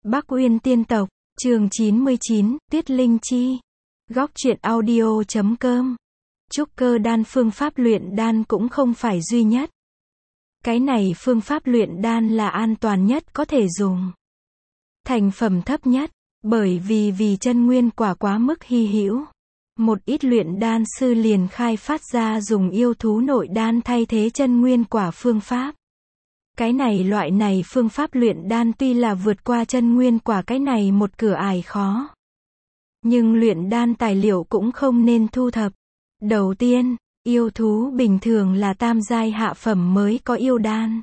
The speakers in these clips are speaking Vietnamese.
Bắc Uyên Tiên Tộc, chương 99, Tuyết Linh Chi. Góc truyện audio.com. Trúc cơ đan phương pháp luyện đan cũng không phải duy nhất. Cái này phương pháp luyện đan là an toàn nhất có thể dùng. Thành phẩm thấp nhất, bởi vì chân nguyên quả quá mức hy hữu. Một ít luyện đan sư liền khai phát ra dùng yêu thú nội đan thay thế chân nguyên quả phương pháp. Cái loại này phương pháp luyện đan tuy là vượt qua chân nguyên quả cái này một cửa ải khó. Nhưng luyện đan tài liệu cũng không nên thu thập. Đầu tiên, yêu thú bình thường là tam giai hạ phẩm mới có yêu đan.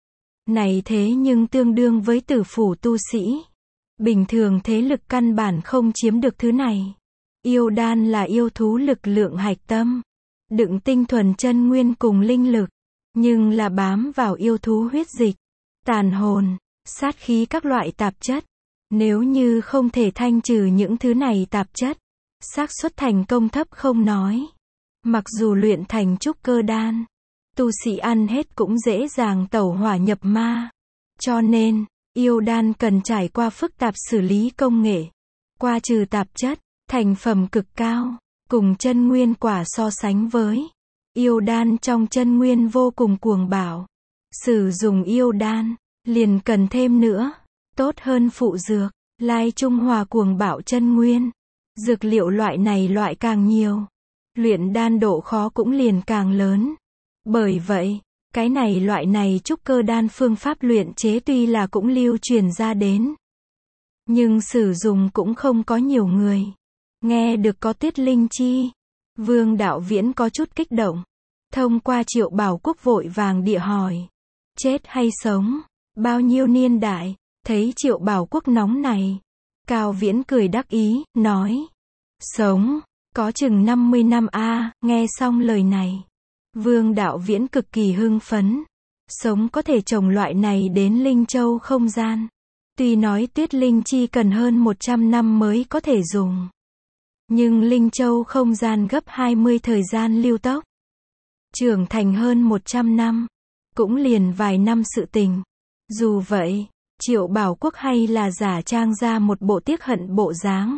Này thế nhưng tương đương với tử phủ tu sĩ. Bình thường thế lực căn bản không chiếm được thứ này. Yêu đan là yêu thú lực lượng hạch tâm, đựng tinh thuần chân nguyên cùng linh lực, nhưng là bám vào yêu thú huyết dịch, tàn hồn, sát khí các loại tạp chất. Nếu như không thể thanh trừ những thứ này tạp chất, xác suất thành công thấp không nói. Mặc dù luyện thành trúc cơ đan, tu sĩ ăn hết cũng dễ dàng tẩu hỏa nhập ma. Cho nên, yêu đan cần trải qua phức tạp xử lý công nghệ, qua trừ tạp chất, thành phẩm cực cao, cùng chân nguyên quả so sánh với. Yêu đan trong chân nguyên vô cùng cuồng bạo. Sử dụng yêu đan, liền cần thêm nữa, tốt hơn phụ dược, lai trung hòa cuồng bạo chân nguyên. Dược liệu loại này loại càng nhiều, luyện đan độ khó cũng liền càng lớn. Bởi vậy, cái loại này trúc cơ đan phương pháp luyện chế tuy là cũng lưu truyền ra đến, nhưng sử dụng cũng không có nhiều người. Nghe được có Tuyết Linh Chi, Vương Đạo Viễn có chút kích động. Thông qua Triệu Bảo Quốc vội vàng địa hỏi, chết hay sống, bao nhiêu niên đại. Thấy Triệu Bảo Quốc nóng này, Cao Viễn cười đắc ý, nói, sống, có chừng 50 năm a. Nghe xong lời này, Vương Đạo Viễn cực kỳ hưng phấn. Sống có thể trồng loại này đến Linh Châu không gian. Tuy nói Tuyết Linh Chi cần hơn 100 năm mới có thể dùng, nhưng Linh Châu không gian gấp 20 thời gian lưu tốc. Trưởng thành hơn 100 năm, cũng liền vài năm sự tình. Dù vậy, Triệu Bảo Quốc hay là giả trang ra một bộ tiếc hận bộ dáng.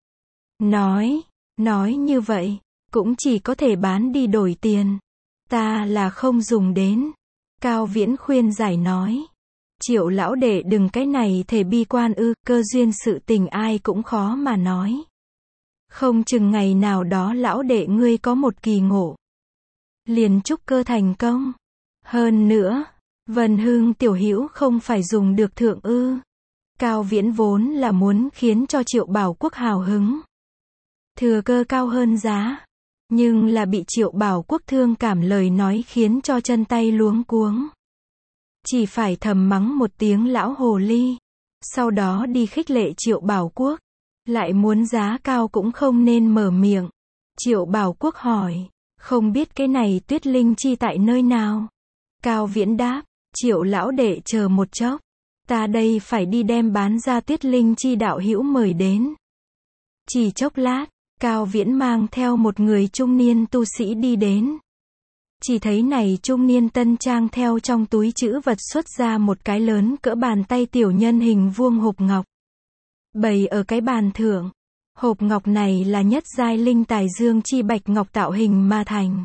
Nói như vậy, cũng chỉ có thể bán đi đổi tiền. Ta là không dùng đến. Cao Viễn khuyên giải nói. Triệu lão đệ đừng cái này thể bi quan ư, cơ duyên sự tình ai cũng khó mà nói. Không chừng ngày nào đó lão đệ ngươi có một kỳ ngộ, liền trúc cơ thành công. Hơn nữa, Vân Hương tiểu hữu không phải dùng được thượng ư. Cao Viễn vốn là muốn khiến cho Triệu Bảo Quốc hào hứng, thừa cơ cao hơn giá, nhưng là bị Triệu Bảo Quốc thương cảm lời nói khiến cho chân tay luống cuống. Chỉ phải thầm mắng một tiếng lão hồ ly, sau đó đi khích lệ Triệu Bảo Quốc. Lại muốn giá cao cũng không nên mở miệng. Triệu Bảo Quốc hỏi, không biết cái này Tuyết Linh Chi tại nơi nào? Cao Viễn đáp, Triệu lão đệ chờ một chốc, ta đây phải đi đem bán ra Tuyết Linh Chi đạo hữu mời đến. Chỉ chốc lát, Cao Viễn mang theo một người trung niên tu sĩ đi đến. Chỉ thấy này trung niên tân trang theo trong túi trữ vật xuất ra một cái lớn cỡ bàn tay tiểu nhân hình vuông hộp ngọc, bày ở cái bàn thượng. Hộp ngọc này là nhất giai linh tài dương chi bạch ngọc tạo hình mà thành.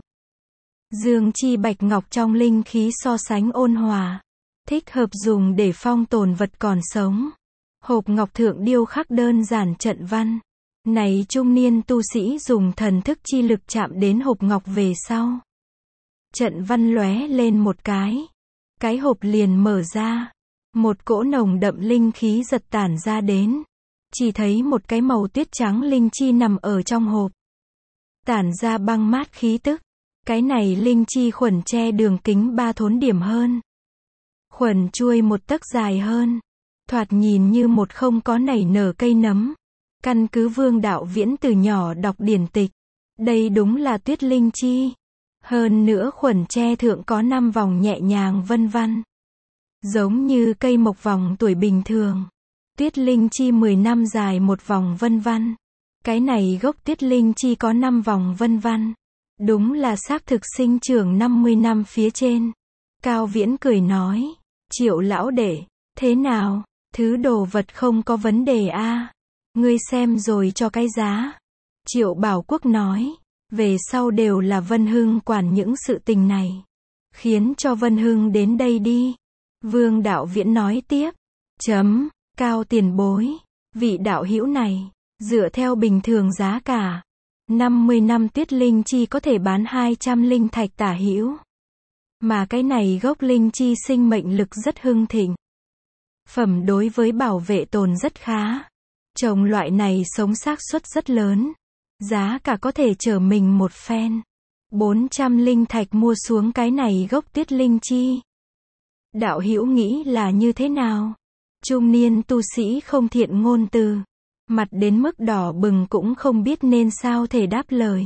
Dương chi bạch ngọc trong linh khí so sánh ôn hòa, thích hợp dùng để phong tồn vật còn sống. Hộp ngọc thượng điêu khắc đơn giản trận văn. Này trung niên tu sĩ dùng thần thức chi lực chạm đến hộp ngọc về sau, trận văn lóe lên một cái hộp liền mở ra. Một cỗ nồng đậm linh khí giật tản ra đến. Chỉ thấy một cái màu tuyết trắng linh chi nằm ở trong hộp, tản ra băng mát khí tức. Cái này linh chi khuẩn che đường kính 3 thốn điểm hơn, khuẩn chuôi 1 tấc dài hơn, thoạt nhìn như một không có nảy nở cây nấm. Căn cứ Vương Đạo Viễn từ nhỏ đọc điển tịch, đây đúng là Tuyết Linh Chi. Hơn nữa khuẩn che thượng có 5 vòng nhẹ nhàng vân vân, giống như cây mộc vòng tuổi bình thường. Tuyết Linh Chi 10 năm dài một vòng vân vân. Cái này gốc Tuyết Linh Chi có 5 vòng vân vân. Đúng là xác thực sinh trưởng 50 năm phía trên. Cao Viễn cười nói, Triệu lão đệ, thế nào? Thứ đồ vật không có vấn đề a. Ngươi xem rồi cho cái giá. Triệu Bảo Quốc nói. Về sau đều là Vân Hưng quản những sự tình này. Khiến cho Vân Hưng đến đây đi. Vương Đạo Viễn nói tiếp. Cao tiền bối. Vị đạo hữu này, dựa theo bình thường giá cả, 50 năm tuyết linh chi có thể bán 200 linh thạch tả hữu. Mà cái này gốc linh chi sinh mệnh lực rất hưng thịnh. Phẩm đối với bảo vệ tồn rất khá. Trồng loại này sống xác suất rất lớn. Giá cả có thể chở mình một phen. 400 linh thạch mua xuống cái này gốc tuyết linh chi. Đạo hữu nghĩ là như thế nào? Trung niên tu sĩ không thiện ngôn từ. Mặt đến mức đỏ bừng cũng không biết nên sao thể đáp lời.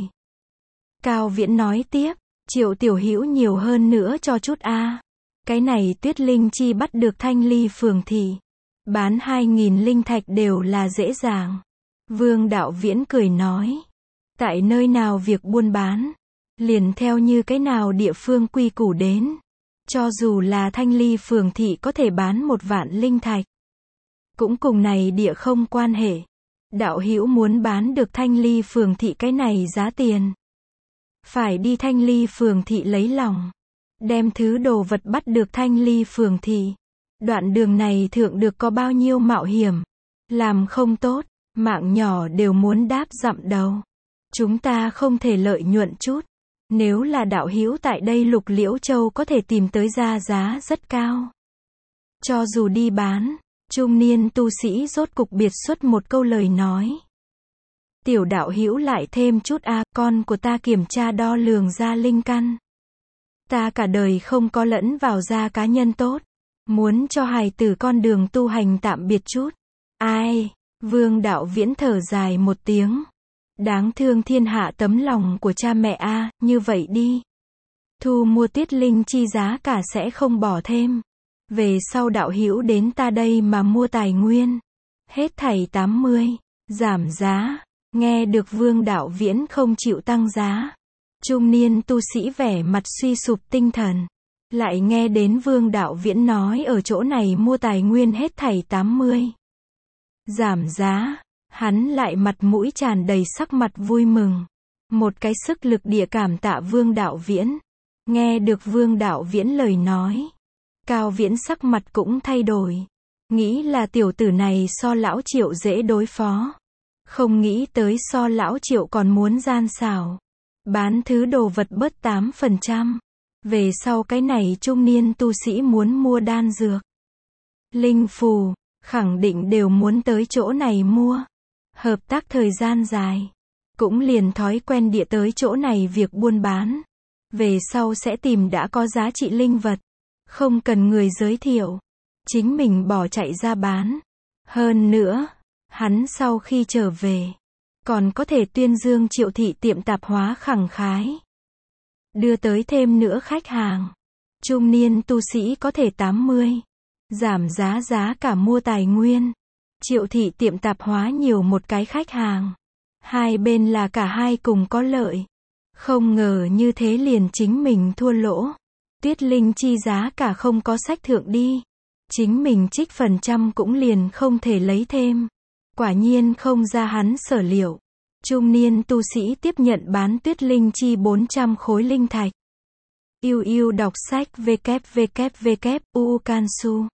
Cao Viễn nói tiếp. Triệu tiểu hữu nhiều hơn nữa cho chút a. Cái này tuyết linh chi bắt được Thanh Ly phường thị. Bán 2.000 linh thạch đều là dễ dàng. Vương Đạo Viễn cười nói. Tại nơi nào việc buôn bán, liền theo như cái nào địa phương quy củ đến. Cho dù là Thanh Ly phường thị có thể bán 1 vạn linh thạch. Cũng cùng này địa không quan hệ. Đạo hữu muốn bán được Thanh Ly phường thị cái này giá tiền. Phải đi Thanh Ly phường thị lấy lòng. Đem thứ đồ vật bắt được Thanh Ly phường thị. Đoạn đường này thượng được có bao nhiêu mạo hiểm. Làm không tốt, mạng nhỏ đều muốn đáp dặm đầu. Chúng ta không thể lợi nhuận chút. Nếu là đạo hữu tại đây Lục Liễu Châu có thể tìm tới ra giá rất cao. Cho dù đi bán, trung niên tu sĩ rốt cục biệt xuất một câu lời nói. Tiểu đạo hữu lại thêm chút a, con của ta kiểm tra đo lường ra linh căn. Ta cả đời không có lẫn vào ra cá nhân tốt. Muốn cho hài tử con đường tu hành tạm biệt chút. Ai? Vương Đạo Viễn thở dài một tiếng. Đáng thương thiên hạ tấm lòng của cha mẹ a, như vậy đi. Thu mua tuyết linh chi giá cả sẽ không bỏ thêm. Về sau đạo hữu đến ta đây mà mua tài nguyên. Hết thảy 80. Giảm giá. Nghe được Vương Đạo Viễn không chịu tăng giá. Trung niên tu sĩ vẻ mặt suy sụp tinh thần. Lại nghe đến Vương Đạo Viễn nói ở chỗ này mua tài nguyên hết thảy 80. Giảm giá. Hắn lại mặt mũi tràn đầy sắc mặt vui mừng. Một cái sức lực địa cảm tạ Vương Đạo Viễn. Nghe được Vương Đạo Viễn lời nói. Cao Viễn sắc mặt cũng thay đổi. Nghĩ là tiểu tử này so lão Triệu dễ đối phó. Không nghĩ tới so lão Triệu còn muốn gian xảo. Bán thứ đồ vật bớt 8%. Về sau cái này trung niên tu sĩ muốn mua đan dược. Linh phù, khẳng định đều muốn tới chỗ này mua. Hợp tác thời gian dài. Cũng liền thói quen địa tới chỗ này việc buôn bán. Về sau sẽ tìm đã có giá trị linh vật. Không cần người giới thiệu. Chính mình bỏ chạy ra bán. Hơn nữa, hắn sau khi trở về, còn có thể tuyên dương Triệu thị tiệm tạp hóa khẳng khái. Đưa tới thêm nữa khách hàng. Trung niên tu sĩ có thể 80. Giảm giá cả mua tài nguyên. Triệu thị tiệm tạp hóa nhiều một cái khách hàng. Hai bên là cả hai cùng có lợi. Không ngờ như thế liền chính mình thua lỗ. Tuyết linh chi giá cả không có sách thượng đi. Chính mình trích phần trăm cũng liền không thể lấy thêm. Quả nhiên không ra hắn sở liệu. Trung niên tu sĩ tiếp nhận bán tuyết linh chi 400 khối linh thạch. Yêu đọc sách www.ucansu.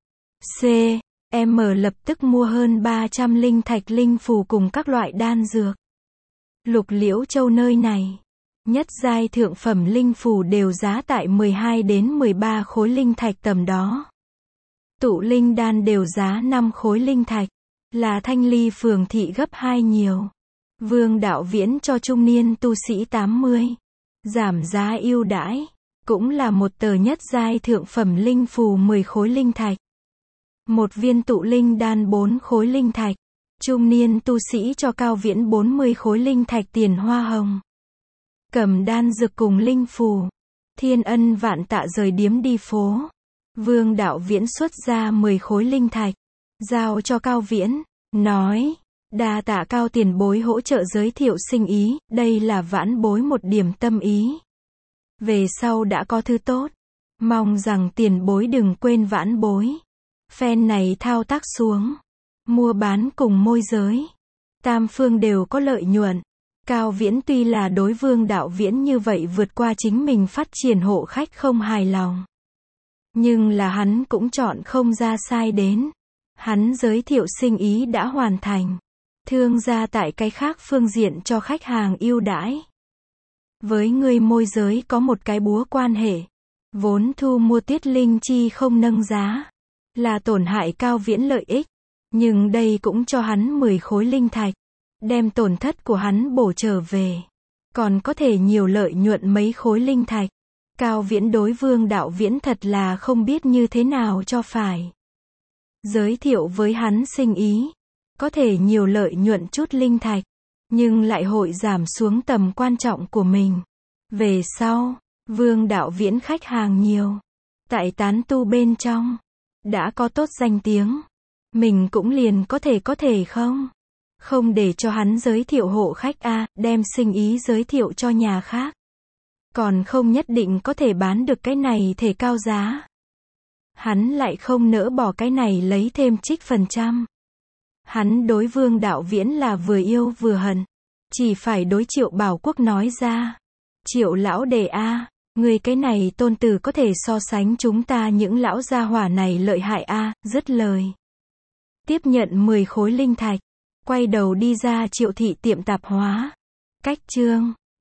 M lập tức mua hơn 300 linh thạch linh phù cùng các loại đan dược. Lục Liễu Châu nơi này, nhất giai thượng phẩm linh phù đều giá tại 12 đến 13 khối linh thạch tầm đó. Tụ linh đan đều giá 5 khối linh thạch, là Thanh Ly phường thị gấp 2 nhiều. Vương Đạo Viễn cho trung niên tu sĩ 80. Giảm giá ưu đãi, cũng là một tờ nhất giai thượng phẩm linh phù 10 khối linh thạch. Một viên tụ linh đan 4 khối linh thạch. Trung niên tu sĩ cho Cao Viễn 40 khối linh thạch tiền hoa hồng. Cầm đan dược cùng linh phù. Thiên ân vạn tạ rời điếm đi phố. Vương Đạo Viễn xuất ra 10 khối linh thạch. Giao cho Cao Viễn. Nói. Đa tạ Cao tiền bối hỗ trợ giới thiệu sinh ý. Đây là vãn bối một điểm tâm ý. Về sau đã có thứ tốt. Mong rằng tiền bối đừng quên vãn bối. Phen này thao tác xuống. Mua bán cùng môi giới. Tam phương đều có lợi nhuận. Cao Viễn tuy là đối Vương Đạo Viễn như vậy vượt qua chính mình phát triển hộ khách không hài lòng. Nhưng là hắn cũng chọn không ra sai đến. Hắn giới thiệu sinh ý đã hoàn thành. Thương gia tại cái khác phương diện cho khách hàng ưu đãi. Với người môi giới có một cái búa quan hệ. Vốn thu mua Tiết Linh Chi không nâng giá. Là tổn hại Cao Viễn lợi ích. Nhưng đây cũng cho hắn 10 khối linh thạch. Đem tổn thất của hắn bổ trở về. Còn có thể nhiều lợi nhuận mấy khối linh thạch. Cao Viễn đối Vương Đạo Viễn thật là không biết như thế nào cho phải. Giới thiệu với hắn sinh ý. Có thể nhiều lợi nhuận chút linh thạch. Nhưng lại hội giảm xuống tầm quan trọng của mình. Về sau, Vương Đạo Viễn khách hàng nhiều. Tại tán tu bên trong. Đã có tốt danh tiếng. Mình cũng liền có thể không? Không để cho hắn giới thiệu hộ khách a, đem sinh ý giới thiệu cho nhà khác. Còn không nhất định có thể bán được cái này thể cao giá. Hắn lại không nỡ bỏ cái này lấy thêm trích phần trăm. Hắn đối Vương Đạo Viễn là vừa yêu vừa hận. Chỉ phải đối Triệu Bảo Quốc nói ra. Triệu lão đệ a, người cái này tôn tử có thể so sánh chúng ta những lão gia hỏa này lợi hại a, dứt lời. Tiếp nhận 10 khối linh thạch. Quay đầu đi ra Triệu thị tiệm tạp hóa. Cách chương